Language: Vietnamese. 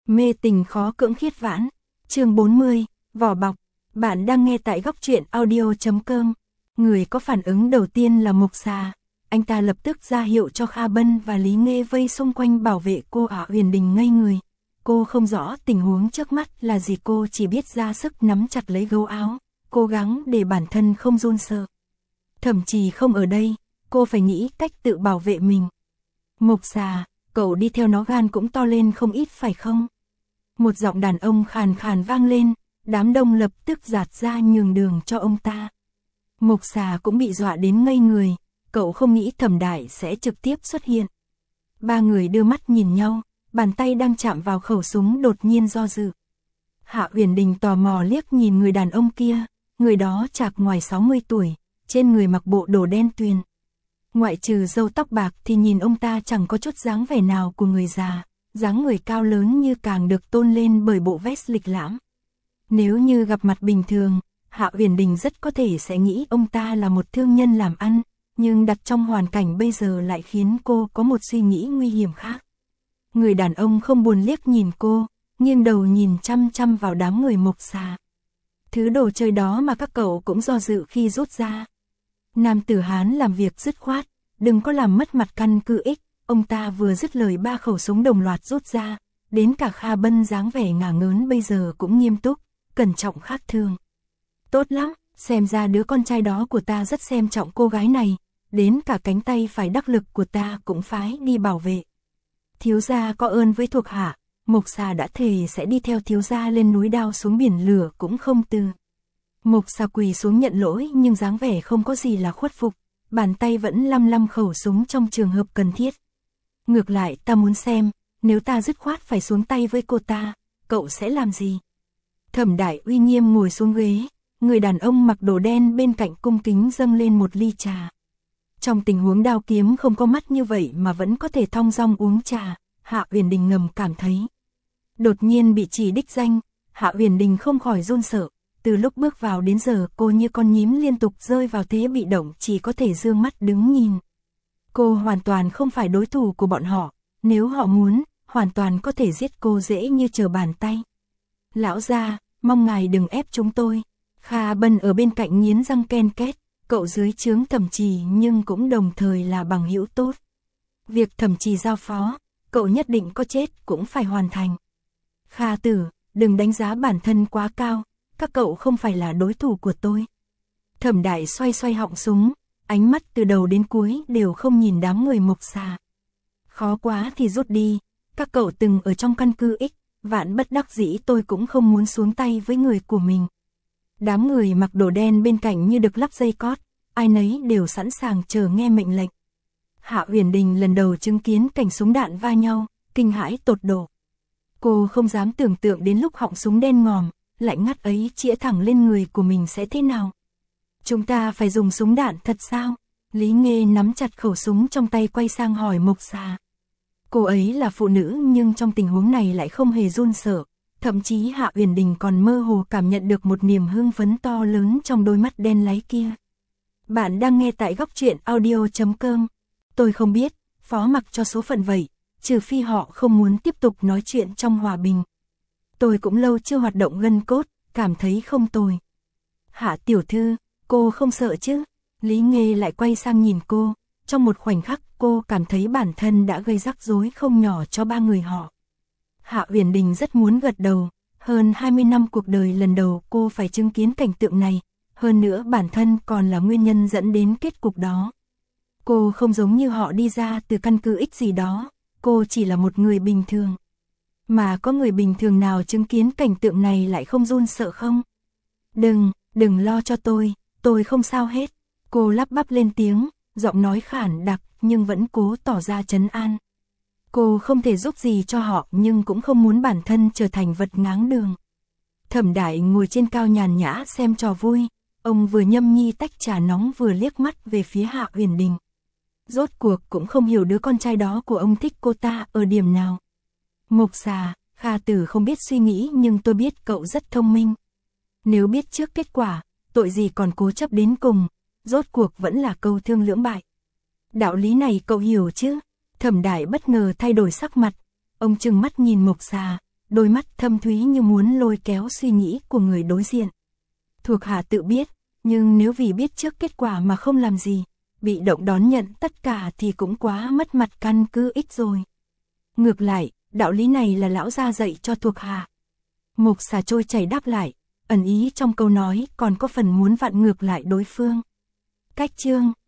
Mê tình khó cưỡng khiết vãn. Chương 40, vỏ bọc. Bạn đang nghe tại góc truyện audio.com. Người có phản ứng đầu tiên là Mục Xà. Anh ta lập tức ra hiệu cho Kha Bân và Lý Nghê vây xung quanh bảo vệ cô. Huyền Đình ngây người. Cô không rõ tình huống trước mắt là gì, cô chỉ biết ra sức nắm chặt lấy gấu áo, cố gắng để bản thân không run sợ. Thậm chí không ở đây, cô phải nghĩ cách tự bảo vệ mình. Mục Xà, cậu đi theo nó gan cũng to lên không ít phải không? Một giọng đàn ông khàn khàn vang lên, đám đông lập tức dạt ra nhường đường cho ông ta. Mục Xà cũng bị dọa đến ngây người, cậu không nghĩ Thẩm Đại sẽ trực tiếp xuất hiện. Ba người đưa mắt nhìn nhau, bàn tay đang chạm vào khẩu súng đột nhiên do dự. Hạ Uyển Đình tò mò liếc nhìn người đàn ông kia, người đó chạc ngoài 60 tuổi, trên người mặc bộ đồ đen tuyền. Ngoại trừ râu tóc bạc thì nhìn ông ta chẳng có chút dáng vẻ nào của người già, dáng người cao lớn như càng được tôn lên bởi bộ vest lịch lãm. Nếu như gặp mặt bình thường, Hạ Uyển Đình rất có thể sẽ nghĩ ông ta là một thương nhân làm ăn, nhưng đặt trong hoàn cảnh bây giờ lại khiến cô có một suy nghĩ nguy hiểm khác. Người đàn ông không buồn liếc nhìn cô, nghiêng đầu nhìn chăm chăm vào đám người Mục Xà. Thứ đồ chơi đó mà các cậu cũng do dự khi rút ra. Nam tử Hán làm việc dứt khoát, đừng có làm mất mặt căn cứ X. Ông ta vừa dứt lời ba khẩu súng đồng loạt rút ra, đến cả Kha Bân dáng vẻ ngả ngớn bây giờ cũng nghiêm túc, cẩn trọng khác thường. Tốt lắm, xem ra đứa con trai đó của ta rất xem trọng cô gái này, đến cả cánh tay phải đắc lực của ta cũng phái đi bảo vệ. Thiếu gia có ơn với thuộc hạ, Mục Xà đã thề sẽ đi theo thiếu gia lên núi đao xuống biển lửa cũng không từ. Mục Xà quỳ xuống nhận lỗi nhưng dáng vẻ không có gì là khuất phục, bàn tay vẫn lăm khẩu súng trong trường hợp cần thiết. Ngược lại ta muốn xem, nếu ta dứt khoát phải xuống tay với cô ta, cậu sẽ làm gì? Thẩm Đại uy nghiêm ngồi xuống ghế, người đàn ông mặc đồ đen bên cạnh cung kính dâng lên một ly trà. Trong tình huống đao kiếm không có mắt như vậy mà vẫn có thể thong dong uống trà, Hạ Uyển Đình ngầm cảm thấy. Đột nhiên bị chỉ đích danh, Hạ Uyển Đình không khỏi run sợ, từ lúc bước vào đến giờ cô như con nhím liên tục rơi vào thế bị động, chỉ có thể dương mắt đứng nhìn. Cô hoàn toàn không phải đối thủ của bọn họ, nếu họ muốn, hoàn toàn có thể giết cô dễ như trở bàn tay. Lão gia, mong ngài đừng ép chúng tôi. Kha Bân ở bên cạnh nghiến răng ken két, cậu dưới trướng Thẩm Trì nhưng cũng đồng thời là bằng hữu tốt. Việc Thẩm Trì giao phó, cậu nhất định có chết cũng phải hoàn thành. Kha tử, đừng đánh giá bản thân quá cao, các cậu không phải là đối thủ của tôi. Thẩm Đại xoay xoay họng súng, ánh mắt từ đầu đến cuối đều không nhìn đám người Mục Xà. Khó quá thì rút đi, các cậu từng ở trong căn cứ X, vạn bất đắc dĩ tôi cũng không muốn xuống tay với người của mình. Đám người mặc đồ đen bên cạnh như được lắp dây cót, ai nấy đều sẵn sàng chờ nghe mệnh lệnh. Hạ Uyển Đình lần đầu chứng kiến cảnh súng đạn va nhau, kinh hãi tột độ. Cô không dám tưởng tượng đến lúc họng súng đen ngòm, lạnh ngắt ấy chĩa thẳng lên người của mình sẽ thế nào. Chúng ta phải dùng súng đạn thật sao? Lý Nghê nắm chặt khẩu súng trong tay quay sang hỏi Mục Xà. Cô ấy là phụ nữ nhưng trong tình huống này lại không hề run sợ, thậm chí Hạ Uyển Đình còn mơ hồ cảm nhận được một niềm hưng phấn to lớn trong đôi mắt đen láy kia. Bạn đang nghe tại góc truyện audio.com. Tôi không biết, phó mặc cho số phận vậy, trừ phi họ không muốn tiếp tục nói chuyện trong hòa bình. Tôi cũng lâu chưa hoạt động gân cốt, cảm thấy không tồi. Hạ tiểu thư, cô không sợ chứ? Lý Nghê lại quay sang nhìn cô, trong một khoảnh khắc cô cảm thấy bản thân đã gây rắc rối không nhỏ cho ba người họ. Hạ Uyển Đình rất muốn gật đầu, hơn 20 năm cuộc đời lần đầu cô phải chứng kiến cảnh tượng này, hơn nữa bản thân còn là nguyên nhân dẫn đến kết cục đó. Cô không giống như họ đi ra từ căn cứ X gì đó, cô chỉ là một người bình thường. Mà có người bình thường nào chứng kiến cảnh tượng này lại không run sợ không? Đừng lo cho tôi không sao hết. Cô lắp bắp lên tiếng, giọng nói khản đặc nhưng vẫn cố tỏ ra trấn an. Cô không thể giúp gì cho họ nhưng cũng không muốn bản thân trở thành vật ngáng đường. Thẩm Đại ngồi trên cao nhàn nhã xem trò vui, ông vừa nhâm nhi tách trà nóng vừa liếc mắt về phía Hạ Uyển Đình. Rốt cuộc cũng không hiểu đứa con trai đó của ông thích cô ta ở điểm nào. Mục Xà, Kha tử không biết suy nghĩ nhưng tôi biết cậu rất thông minh. Nếu biết trước kết quả, tội gì còn cố chấp đến cùng, rốt cuộc vẫn là câu thương lưỡng bại. Đạo lý này cậu hiểu chứ? Thẩm Đại bất ngờ thay đổi sắc mặt, ông trừng mắt nhìn Mục Xà, đôi mắt thâm thúy như muốn lôi kéo suy nghĩ của người đối diện. Thuộc hạ tự biết, nhưng nếu vì biết trước kết quả mà không làm gì, bị động đón nhận tất cả thì cũng quá mất mặt căn cứ ích rồi. Ngược lại, đạo lý này là lão gia dạy cho thuộc hạ. Mục Xà trôi chảy đáp lại, ẩn ý trong câu nói còn có phần muốn vặn ngược lại đối phương. Cách chương